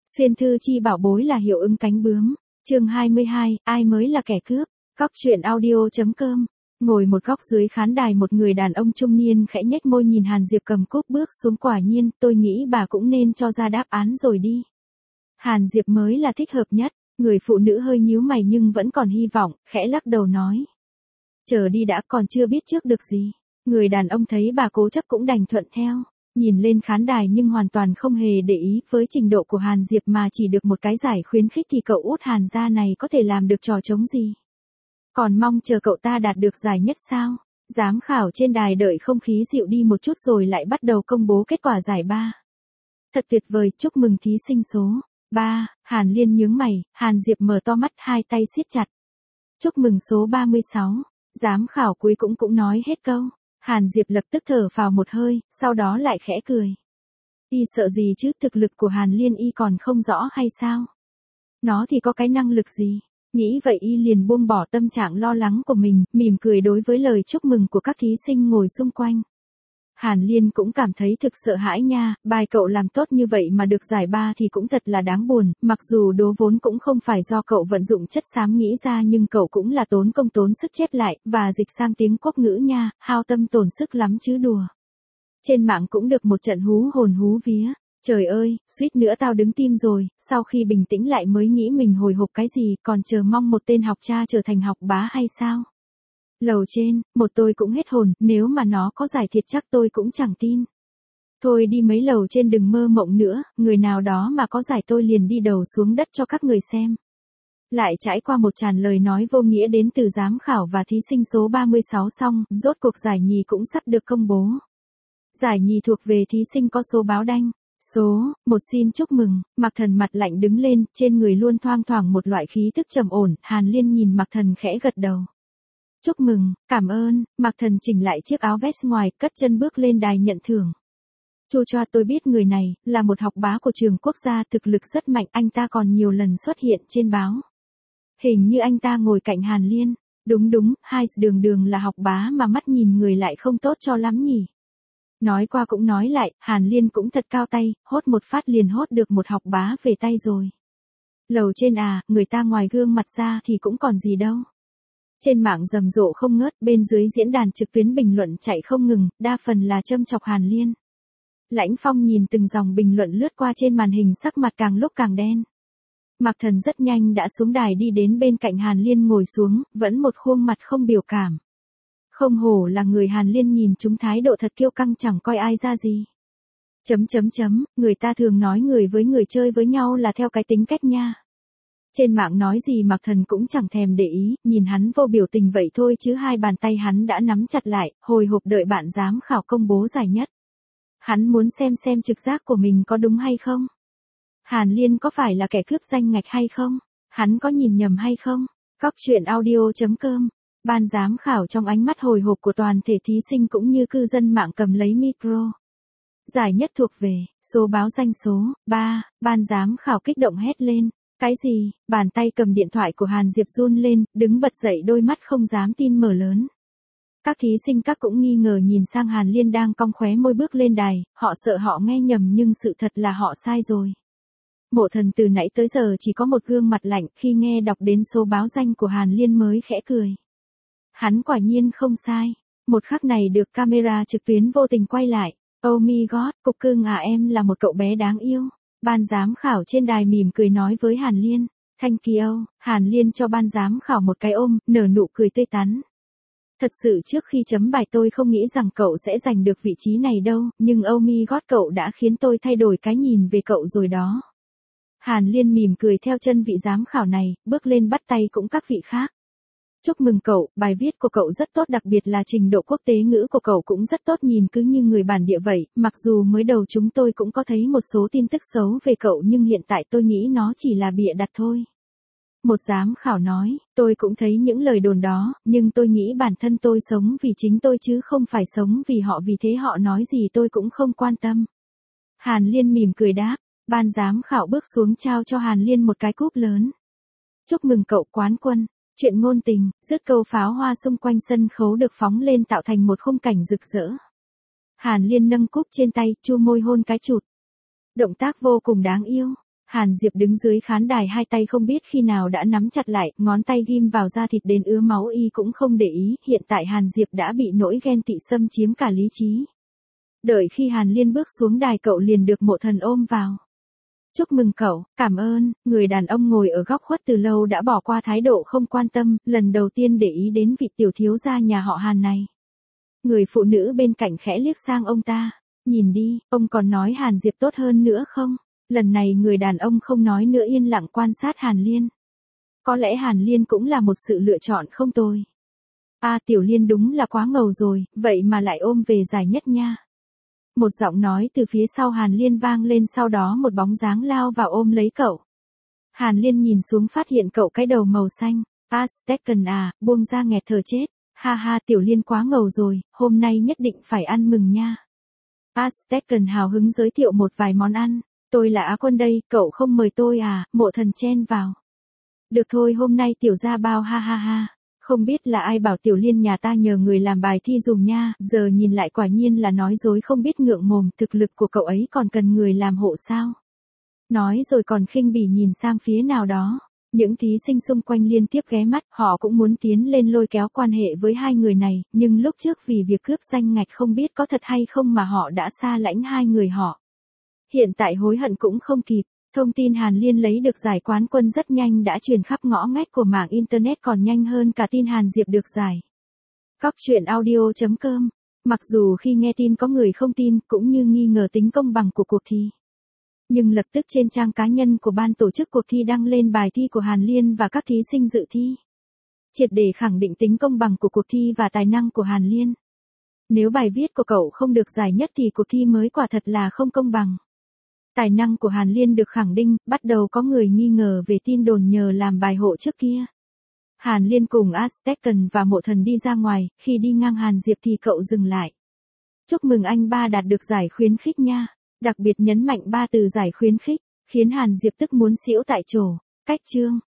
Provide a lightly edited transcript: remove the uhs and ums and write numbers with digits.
Xuyên thư chi bảo bối là hiệu ứng cánh bướm. Chương 22, ai mới là kẻ cướp? Góc truyện audio.com. Ngồi một góc dưới khán đài một người đàn ông trung niên khẽ nhếch môi nhìn Hàn Diệp cầm cúp bước xuống, quả nhiên, tôi nghĩ bà cũng nên cho ra đáp án rồi đi. Hàn Diệp mới là thích hợp nhất. Người phụ nữ hơi nhíu mày nhưng vẫn còn hy vọng, khẽ lắc đầu nói. Chờ đi đã, còn chưa biết trước được gì. Người đàn ông thấy bà cố chấp cũng đành thuận theo. Nhìn lên khán đài nhưng hoàn toàn không hề để ý, với trình độ của Hàn Diệp mà chỉ được một cái giải khuyến khích thì cậu út Hàn gia này có thể làm được trò trống gì. Còn mong chờ cậu ta đạt được giải nhất sao? Giám khảo trên đài đợi không khí dịu đi một chút rồi lại bắt đầu công bố kết quả giải ba. Thật tuyệt vời, chúc mừng thí sinh số 3, Hàn Liên nhướng mày, Hàn Diệp mở to mắt, hai tay siết chặt. Chúc mừng số 36, giám khảo cuối cũng nói hết câu. Hàn Diệp lập tức thở phào một hơi, sau đó lại khẽ cười. Y sợ gì chứ, thực lực của Hàn Liên y còn không rõ hay sao? Nó thì có cái năng lực gì? Nghĩ vậy y liền buông bỏ tâm trạng lo lắng của mình, mỉm cười đối với lời chúc mừng của các thí sinh ngồi xung quanh. Hàn Liên cũng cảm thấy thực sợ hãi nha, bài cậu làm tốt như vậy mà được giải ba thì cũng thật là đáng buồn, mặc dù đố vốn cũng không phải do cậu vận dụng chất xám nghĩ ra nhưng cậu cũng là tốn công tốn sức chép lại, và dịch sang tiếng quốc ngữ nha, hao tâm tổn sức lắm chứ đùa. Trên mạng cũng được một trận hú hồn hú vía. Trời ơi, suýt nữa tao đứng tim rồi, sau khi bình tĩnh lại mới nghĩ mình hồi hộp cái gì, còn chờ mong một tên học cha trở thành học bá hay sao? Lầu trên, một tôi cũng hết hồn, nếu mà nó có giải thiệt chắc tôi cũng chẳng tin. Thôi đi mấy lầu trên đừng mơ mộng nữa, người nào đó mà có giải tôi liền đi đầu xuống đất cho các người xem. Lại trải qua một tràn lời nói vô nghĩa đến từ giám khảo và thí sinh số 36 xong, rốt cuộc giải nhì cũng sắp được công bố. Giải nhì thuộc về thí sinh có số báo đanh. Số 1 xin chúc mừng, Mạc Thần mặt lạnh đứng lên, trên người luôn thoang thoảng một loại khí tức trầm ổn, Hàn Liên nhìn Mạc Thần khẽ gật đầu. Chúc mừng, cảm ơn, Mạc Thần chỉnh lại chiếc áo vest ngoài, cất chân bước lên đài nhận thưởng. Chu cho tôi biết người này, là một học bá của trường quốc gia, thực lực rất mạnh, anh ta còn nhiều lần xuất hiện trên báo. Hình như anh ta ngồi cạnh Hàn Liên, đúng, hai đường là học bá mà mắt nhìn người lại không tốt cho lắm nhỉ. Nói qua cũng nói lại, Hàn Liên cũng thật cao tay, hốt một phát liền hốt được một học bá về tay rồi. Lầu trên à, người ta ngoài gương mặt ra thì cũng còn gì đâu. Trên mạng rầm rộ không ngớt, bên dưới diễn đàn trực tuyến bình luận chạy không ngừng, đa phần là châm chọc Hàn Liên. Lãnh Phong nhìn từng dòng bình luận lướt qua trên màn hình, sắc mặt càng lúc càng đen. Mạc Thần rất nhanh đã xuống đài đi đến bên cạnh Hàn Liên ngồi xuống, vẫn một khuôn mặt không biểu cảm. Không hổ là người, Hàn Liên nhìn chúng thái độ thật kiêu căng chẳng coi ai ra gì. Người ta thường nói người với người chơi với nhau là theo cái tính cách nha. Trên mạng nói gì Mạc Thần cũng chẳng thèm để ý, nhìn hắn vô biểu tình vậy thôi chứ hai bàn tay hắn đã nắm chặt lại, hồi hộp đợi bạn giám khảo công bố giải nhất. Hắn muốn xem trực giác của mình có đúng hay không. Hàn Liên có phải là kẻ cướp danh ngạch hay không? Hắn có nhìn nhầm hay không? Góc truyện audio.com. Ban giám khảo trong ánh mắt hồi hộp của toàn thể thí sinh cũng như cư dân mạng cầm lấy micro. Giải nhất thuộc về số báo danh số 3, ban giám khảo kích động hét lên. Cái gì? Bàn tay cầm điện thoại của Hàn Diệp run lên, đứng bật dậy, đôi mắt không dám tin mở lớn. Các thí sinh các cũng nghi ngờ nhìn sang Hàn Liên đang cong khóe môi bước lên đài, họ sợ họ nghe nhầm nhưng sự thật là họ sai rồi. Mộ Thần từ nãy tới giờ chỉ có một gương mặt lạnh, khi nghe đọc đến số báo danh của Hàn Liên mới khẽ cười. Hắn quả nhiên không sai. Một khắc này được camera trực tuyến vô tình quay lại. Oh my god, cục cưng à, em là một cậu bé đáng yêu. Ban giám khảo trên đài mỉm cười nói với Hàn Liên. Thank you. Hàn Liên cho ban giám khảo một cái ôm, nở nụ cười tươi tắn. Thật sự trước khi chấm bài tôi không nghĩ rằng cậu sẽ giành được vị trí này đâu, nhưng oh my god, cậu đã khiến tôi thay đổi cái nhìn về cậu rồi đó. Hàn Liên mỉm cười theo chân vị giám khảo này, bước lên bắt tay cũng các vị khác. Chúc mừng cậu, bài viết của cậu rất tốt, đặc biệt là trình độ quốc tế ngữ của cậu cũng rất tốt, nhìn cứ như người bản địa vậy, mặc dù mới đầu chúng tôi cũng có thấy một số tin tức xấu về cậu nhưng hiện tại tôi nghĩ nó chỉ là bịa đặt thôi. Một giám khảo nói, tôi cũng thấy những lời đồn đó, nhưng tôi nghĩ bản thân tôi sống vì chính tôi chứ không phải sống vì họ, vì thế họ nói gì tôi cũng không quan tâm. Hàn Liên mỉm cười đáp, ban giám khảo bước xuống trao cho Hàn Liên một cái cúp lớn. Chúc mừng cậu quán quân. Chuyện ngôn tình, dứt câu pháo hoa xung quanh sân khấu được phóng lên tạo thành một khung cảnh rực rỡ. Hàn Liên nâng cúp trên tay, chu môi hôn cái chụt. Động tác vô cùng đáng yêu. Hàn Diệp đứng dưới khán đài hai tay không biết khi nào đã nắm chặt lại, ngón tay ghim vào da thịt đến ứa máu y cũng không để ý, hiện tại Hàn Diệp đã bị nỗi ghen tị xâm chiếm cả lý trí. Đợi khi Hàn Liên bước xuống đài cậu liền được Mộ Thần ôm vào. Chúc mừng cậu, cảm ơn, người đàn ông ngồi ở góc khuất từ lâu đã bỏ qua thái độ không quan tâm, lần đầu tiên để ý đến vị tiểu thiếu gia nhà họ Hàn này. Người phụ nữ bên cạnh khẽ liếc sang ông ta, nhìn đi, ông còn nói Hàn Diệp tốt hơn nữa không? Lần này người đàn ông không nói nữa yên lặng quan sát Hàn Liên. Có lẽ Hàn Liên cũng là một sự lựa chọn không tồi. Tiểu Liên đúng là quá ngầu rồi, vậy mà lại ôm về giải nhất nha. Một giọng nói từ phía sau Hàn Liên vang lên, sau đó một bóng dáng lao vào ôm lấy cậu. Hàn Liên nhìn xuống phát hiện cậu cái đầu màu xanh. Stecken buông ra nghẹt thở chết. Ha ha, Tiểu Liên quá ngầu rồi, hôm nay nhất định phải ăn mừng nha. Stecken hào hứng giới thiệu một vài món ăn. Tôi là Á Quân đây, cậu không mời tôi à? Mộ Thần chen vào. Được thôi, hôm nay tiểu gia bao, ha ha ha. Không biết là ai bảo Tiểu Liên nhà ta nhờ người làm bài thi dùng nha, giờ nhìn lại quả nhiên là nói dối không biết ngượng mồm, thực lực của cậu ấy còn cần người làm hộ sao? Nói rồi còn khinh bỉ nhìn sang phía nào đó. Những thí sinh xung quanh liên tiếp ghé mắt, họ cũng muốn tiến lên lôi kéo quan hệ với hai người này, nhưng lúc trước vì việc cướp danh ngạch không biết có thật hay không mà họ đã xa lãnh hai người họ. Hiện tại hối hận cũng không kịp. Thông tin Hàn Liên lấy được giải quán quân rất nhanh đã truyền khắp ngõ ngách của mạng Internet, còn nhanh hơn cả tin Hàn Diệp được giải. Cóc truyện audio.com. Mặc dù khi nghe tin có người không tin, cũng như nghi ngờ tính công bằng của cuộc thi. Nhưng lập tức trên trang cá nhân của ban tổ chức cuộc thi đăng lên bài thi của Hàn Liên và các thí sinh dự thi. Triệt để khẳng định tính công bằng của cuộc thi và tài năng của Hàn Liên. Nếu bài viết của cậu không được giải nhất thì cuộc thi mới quả thật là không công bằng. Tài năng của Hàn Liên được khẳng định, bắt đầu có người nghi ngờ về tin đồn nhờ làm bài hộ trước kia. Hàn Liên cùng Stecken và Mộ Thần đi ra ngoài, khi đi ngang Hàn Diệp thì cậu dừng lại. Chúc mừng anh ba đạt được giải khuyến khích nha. Đặc biệt nhấn mạnh 3 từ giải khuyến khích, khiến Hàn Diệp tức muốn xỉu tại chỗ. Cách chương.